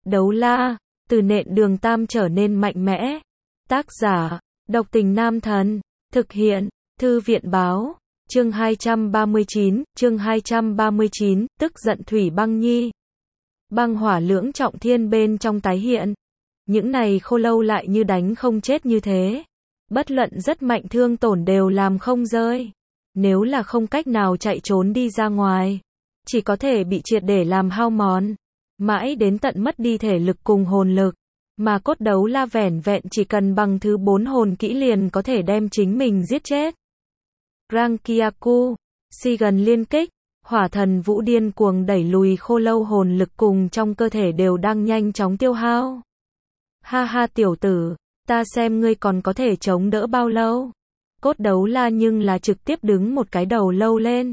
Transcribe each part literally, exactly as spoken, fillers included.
Đấu la, từ nện đường tam trở nên mạnh mẽ. Tác giả, độc tình nam thần. Thực hiện, thư viện báo. Chương hai trăm ba mươi chín, chương hai trăm ba mươi chín, tức giận Thủy Băng Nhi. Băng hỏa lưỡng trọng thiên bên trong tái hiện. Những này khô lâu lại như đánh không chết như thế. Bất luận rất mạnh thương tổn đều làm không rơi. Nếu là không cách nào chạy trốn đi ra ngoài, chỉ có thể bị triệt để làm hao mòn. Mãi đến tận mất đi thể lực cùng hồn lực. Mà cốt đấu la vẻn vẹn chỉ cần bằng thứ bốn hồn kỹ liền có thể đem chính mình giết chết. Rankyaku, Sigen liên kích, hỏa thần vũ điên cuồng đẩy lùi khô lâu hồn lực cùng trong cơ thể đều đang nhanh chóng tiêu hao. Ha ha tiểu tử, ta xem ngươi còn có thể chống đỡ bao lâu. Cốt đấu la nhưng là trực tiếp đứng một cái đầu lâu lên.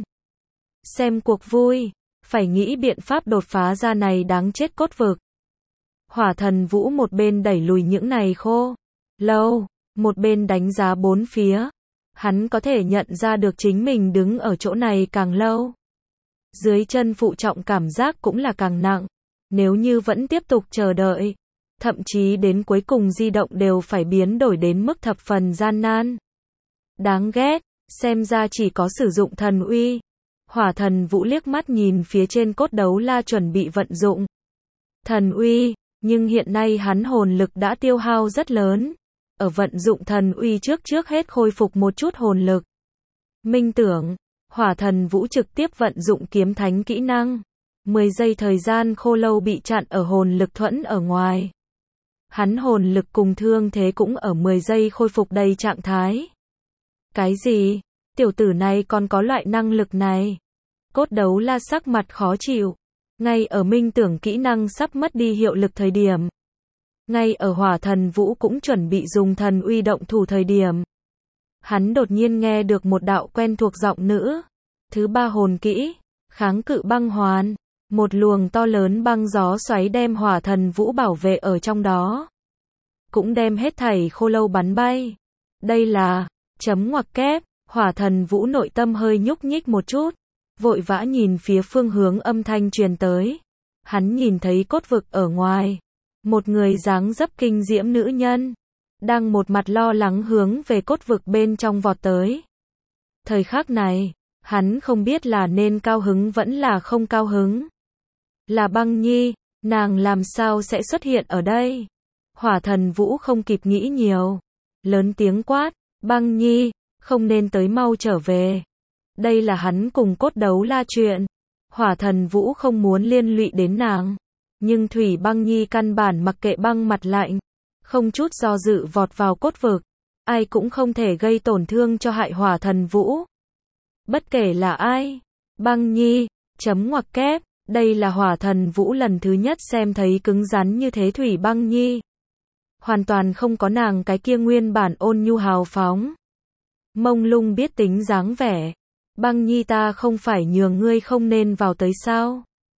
Xem cuộc vui, phải nghĩ biện pháp đột phá ra này đáng chết cốt vực. Hỏa thần vũ một bên đẩy lùi những này khô lâu, một bên đánh giá bốn phía. Hắn có thể nhận ra được chính mình đứng ở chỗ này càng lâu, dưới chân phụ trọng cảm giác cũng là càng nặng. Nếu như vẫn tiếp tục chờ đợi, thậm chí đến cuối cùng di động đều phải biến đổi đến mức thập phần gian nan. Đáng ghét, xem ra chỉ có sử dụng thần uy. Hỏa thần vũ liếc mắt nhìn phía trên cốt đấu la chuẩn bị vận dụng thần uy, nhưng hiện nay hắn hồn lực đã tiêu hao rất lớn. Ở vận dụng thần uy trước trước hết khôi phục một chút hồn lực. Minh tưởng, hỏa thần vũ trực tiếp vận dụng kiếm thánh kỹ năng. mười giây thời gian khô lâu bị chặn ở hồn lực thuẫn ở ngoài. Hắn hồn lực cùng thương thế cũng ở mười giây khôi phục đầy trạng thái. Cái gì? Tiểu tử này còn có loại năng lực này? Cốt đấu la sắc mặt khó chịu. Ngay ở minh tưởng kỹ năng sắp mất đi hiệu lực thời điểm. Ngay ở hỏa thần vũ cũng chuẩn bị dùng thần uy động thủ thời điểm. Hắn đột nhiên nghe được một đạo quen thuộc giọng nữ. Thứ ba hồn kỹ, kháng cự băng hoàn. Một luồng to lớn băng gió xoáy đem hỏa thần vũ bảo vệ ở trong đó. Cũng đem hết thảy khô lâu bắn bay. Đây là, chấm ngoặc kép, hỏa thần vũ nội tâm hơi nhúc nhích một chút. Vội vã nhìn phía phương hướng âm thanh truyền tới. Hắn nhìn thấy cốt vực ở ngoài. Một người dáng dấp kinh diễm nữ nhân. Đang một mặt lo lắng hướng về cốt vực bên trong vọt tới. Thời khắc này, hắn không biết là nên cao hứng vẫn là không cao hứng. Là Băng Nhi, nàng làm sao sẽ xuất hiện ở đây? Hỏa thần vũ không kịp nghĩ nhiều. Lớn tiếng quát, Băng Nhi, không nên tới, mau trở về. Đây là hắn cùng cốt đấu la chuyện. Hỏa thần vũ không muốn liên lụy đến nàng. Nhưng Thủy Băng Nhi căn bản mặc kệ băng mặt lạnh. Không chút do dự vọt vào cốt vực. Ai cũng không thể gây tổn thương cho hại hỏa thần vũ. Bất kể là ai. Băng Nhi, chấm ngoặc kép. Đây là hỏa thần vũ lần thứ nhất xem thấy cứng rắn như thế Thủy Băng Nhi. Hoàn toàn không có nàng cái kia nguyên bản ôn nhu hào phóng. Mông lung biết tính dáng vẻ. Băng Nhi, ta không phải nhường ngươi không nên vào tới sao?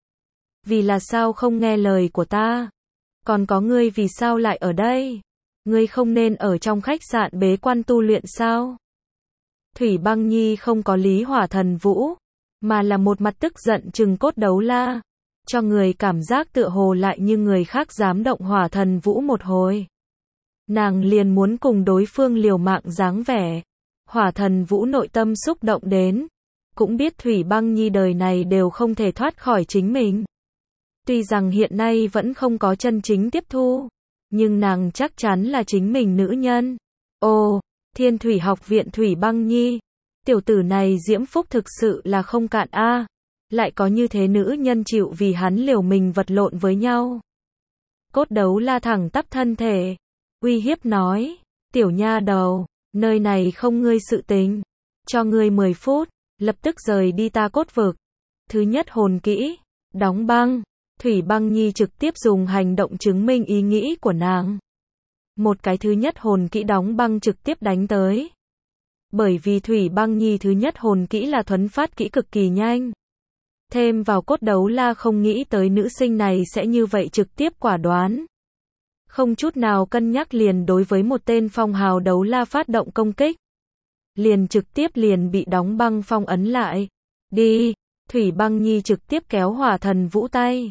Vì là sao không nghe lời của ta? Còn có ngươi vì sao lại ở đây? Ngươi không nên ở trong khách sạn bế quan tu luyện sao? Thủy Băng Nhi không có lý hỏa thần vũ, mà là một mặt tức giận trừng cốt đấu la, cho người cảm giác tựa hồ lại như người khác dám động hỏa thần vũ một hồi. Nàng liền muốn cùng đối phương liều mạng dáng vẻ. Hỏa thần vũ nội tâm xúc động đến, cũng biết Thủy Băng Nhi đời này đều không thể thoát khỏi chính mình. Tuy rằng hiện nay vẫn không có chân chính tiếp thu, nhưng nàng chắc chắn là chính mình nữ nhân. Ồ, Thiên Thủy học viện Thủy Băng Nhi, tiểu tử này diễm phúc thực sự là không cạn a, à. Lại có như thế nữ nhân chịu vì hắn liều mình vật lộn với nhau. Cốt đấu la thẳng tắp thân thể, uy hiếp nói, tiểu nha đầu, nơi này không ngươi sự tình, cho ngươi mười phút, lập tức rời đi ta cốt vực. Thứ nhất hồn kỹ, đóng băng. Thủy Băng Nhi trực tiếp dùng hành động chứng minh ý nghĩ của nàng. Một cái thứ nhất hồn kỹ đóng băng trực tiếp đánh tới. Bởi vì Thủy Băng Nhi thứ nhất hồn kỹ là thuấn phát kỹ cực kỳ nhanh. Thêm vào cốt đấu la không nghĩ tới nữ sinh này sẽ như vậy trực tiếp quả đoán. Không chút nào cân nhắc liền đối với một tên phong hào đấu la phát động công kích. Liền trực tiếp liền bị đóng băng phong ấn lại. Đi, Thủy Băng Nhi trực tiếp kéo hỏa thần vũ tay.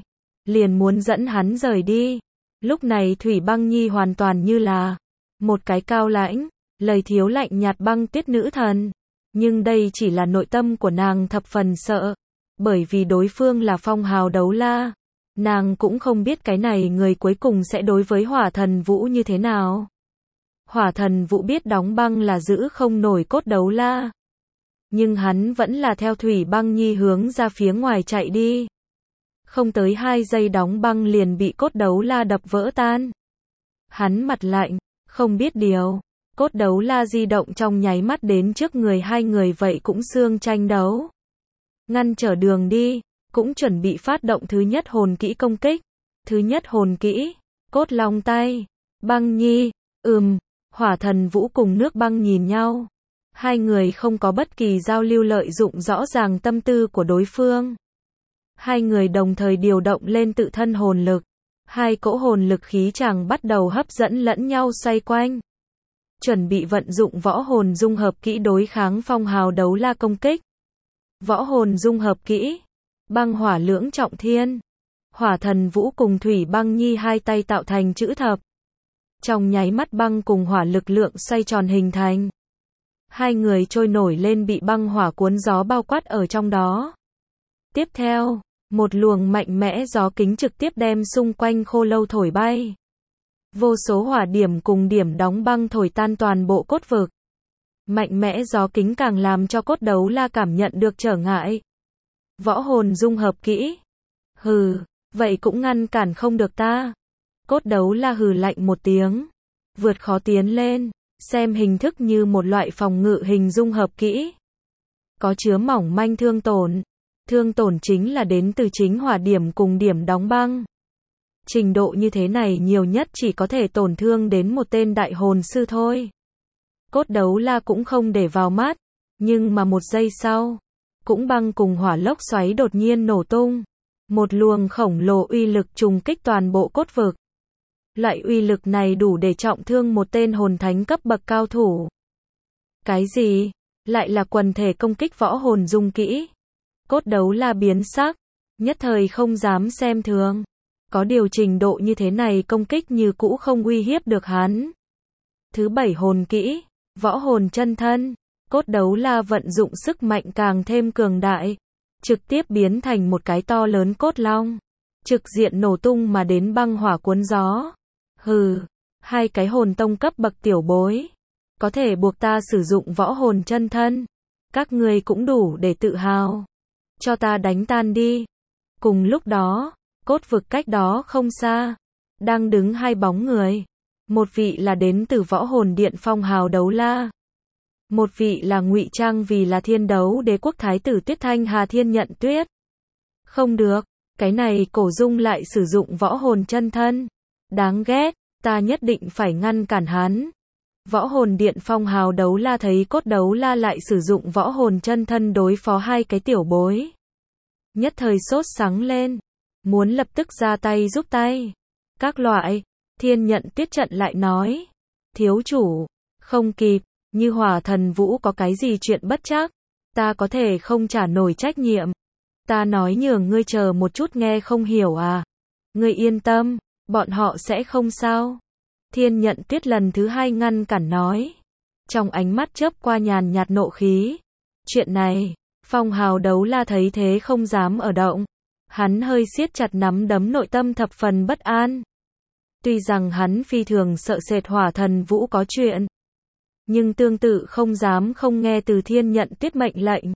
liền muốn dẫn hắn rời đi. Lúc này Thủy Băng Nhi hoàn toàn như là một cái cao lãnh, lời thiếu lạnh nhạt băng tuyết nữ thần. Nhưng đây chỉ là nội tâm của nàng thập phần sợ. Bởi vì đối phương là Phong Hào Đấu La. Nàng cũng không biết cái này người cuối cùng sẽ đối với Hỏa Thần Vũ như thế nào. Hỏa Thần Vũ biết đóng băng là giữ không nổi cốt đấu la. Nhưng hắn vẫn là theo Thủy Băng Nhi hướng ra phía ngoài chạy đi. Không tới hai giây đóng băng liền bị cốt đấu la đập vỡ tan. Hắn mặt lạnh, không biết điều. Cốt đấu la di động trong nháy mắt đến trước người hai người vậy cũng xương tranh đấu. Ngăn trở đường đi, cũng chuẩn bị phát động thứ nhất hồn kỹ công kích. Thứ nhất hồn kỹ, cốt long tay. Băng Nhi, ừm, Hỏa Thần Vũ cùng nước băng nhìn nhau. Hai người không có bất kỳ giao lưu lợi dụng rõ ràng tâm tư của đối phương. Hai người đồng thời điều động lên tự thân hồn lực. Hai cỗ hồn lực khí chàng bắt đầu hấp dẫn lẫn nhau xoay quanh. Chuẩn bị vận dụng võ hồn dung hợp kỹ đối kháng Phong Hào Đấu La công kích. Võ hồn dung hợp kỹ. Băng hỏa lưỡng trọng thiên. Hỏa Thần Vũ cùng Thủy Băng Nhi hai tay tạo thành chữ thập. Trong nháy mắt băng cùng hỏa lực lượng xoay tròn hình thành. Hai người trôi nổi lên bị băng hỏa cuốn gió bao quát ở trong đó. Tiếp theo, một luồng mạnh mẽ gió kính trực tiếp đem xung quanh khô lâu thổi bay. Vô số hỏa điểm cùng điểm đóng băng thổi tan toàn bộ cốt vực. Mạnh mẽ gió kính càng làm cho cốt đấu la cảm nhận được trở ngại. Võ hồn dung hợp kỹ. Hừ, vậy cũng ngăn cản không được ta. Cốt đấu la hừ lạnh một tiếng. Vượt khó tiến lên, xem hình thức như một loại phòng ngự hình dung hợp kỹ. Có chứa mỏng manh thương tổn. Thương tổn chính là đến từ chính hỏa điểm cùng điểm đóng băng. Trình độ như thế này nhiều nhất chỉ có thể tổn thương đến một tên đại hồn sư thôi. Cốt đấu la cũng không để vào mắt. Nhưng mà một giây sau, cũng băng cùng hỏa lốc xoáy đột nhiên nổ tung. Một luồng khổng lồ uy lực trùng kích toàn bộ cốt vực. Loại uy lực này đủ để trọng thương một tên hồn thánh cấp bậc cao thủ. Cái gì? Lại là quần thể công kích võ hồn dung kỹ. Cốt đấu la biến sắc, nhất thời không dám xem thường. Có điều trình độ như thế này công kích như cũ không uy hiếp được hắn. Thứ bảy hồn kỹ, võ hồn chân thân. Cốt đấu la vận dụng sức mạnh càng thêm cường đại. Trực tiếp biến thành một cái to lớn cốt long. Trực diện nổ tung mà đến băng hỏa cuốn gió. Hừ, hai cái hồn tông cấp bậc tiểu bối. Có thể buộc ta sử dụng võ hồn chân thân. Các ngươi cũng đủ để tự hào. Cho ta đánh tan đi. Cùng lúc đó, cốt vực cách đó không xa. Đang đứng hai bóng người. Một vị là đến từ võ hồn điện Phong Hào Đấu La. Một vị là ngụy trang vì là Thiên Đấu Đế quốc thái tử Tuyết Thanh Hà Thiên Nhận Tuyết. Không được, cái này Cổ Dung lại sử dụng võ hồn chân thân. Đáng ghét, ta nhất định phải ngăn cản hắn. Võ hồn điện Phong Hào Đấu La thấy cốt đấu la lại sử dụng võ hồn chân thân đối phó hai cái tiểu bối. Nhất thời sốt sắng lên. Muốn lập tức ra tay giúp tay. Các loại, Thiên Nhận Tuyết trận lại nói. Thiếu chủ, không kịp, như Hỏa Thần Vũ có cái gì chuyện bất trắc. Ta có thể không trả nổi trách nhiệm. Ta nói nhường ngươi chờ một chút nghe không hiểu à. Ngươi yên tâm, bọn họ sẽ không sao. Thiên Nhận Tuyết lần thứ hai ngăn cản nói. Trong ánh mắt chớp qua nhàn nhạt nộ khí. Chuyện này, Phong Hào Đấu La thấy thế không dám ở động. Hắn hơi siết chặt nắm đấm nội tâm thập phần bất an. Tuy rằng hắn phi thường sợ sệt Hỏa Thần Vũ có chuyện. Nhưng tương tự không dám không nghe từ Thiên Nhận Tuyết mệnh lệnh.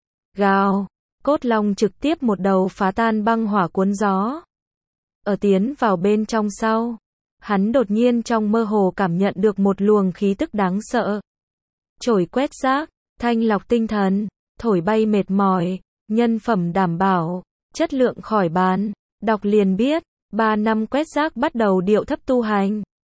Gào, cốt long trực tiếp một đầu phá tan băng hỏa cuốn gió. Ở tiến vào bên trong sau. Hắn đột nhiên trong mơ hồ cảm nhận được một luồng khí tức đáng sợ. Chổi quét rác, thanh lọc tinh thần, thổi bay mệt mỏi, nhân phẩm đảm bảo, chất lượng khỏi bán. Đọc liền biết, ba năm quét rác bắt đầu điệu thấp tu hành.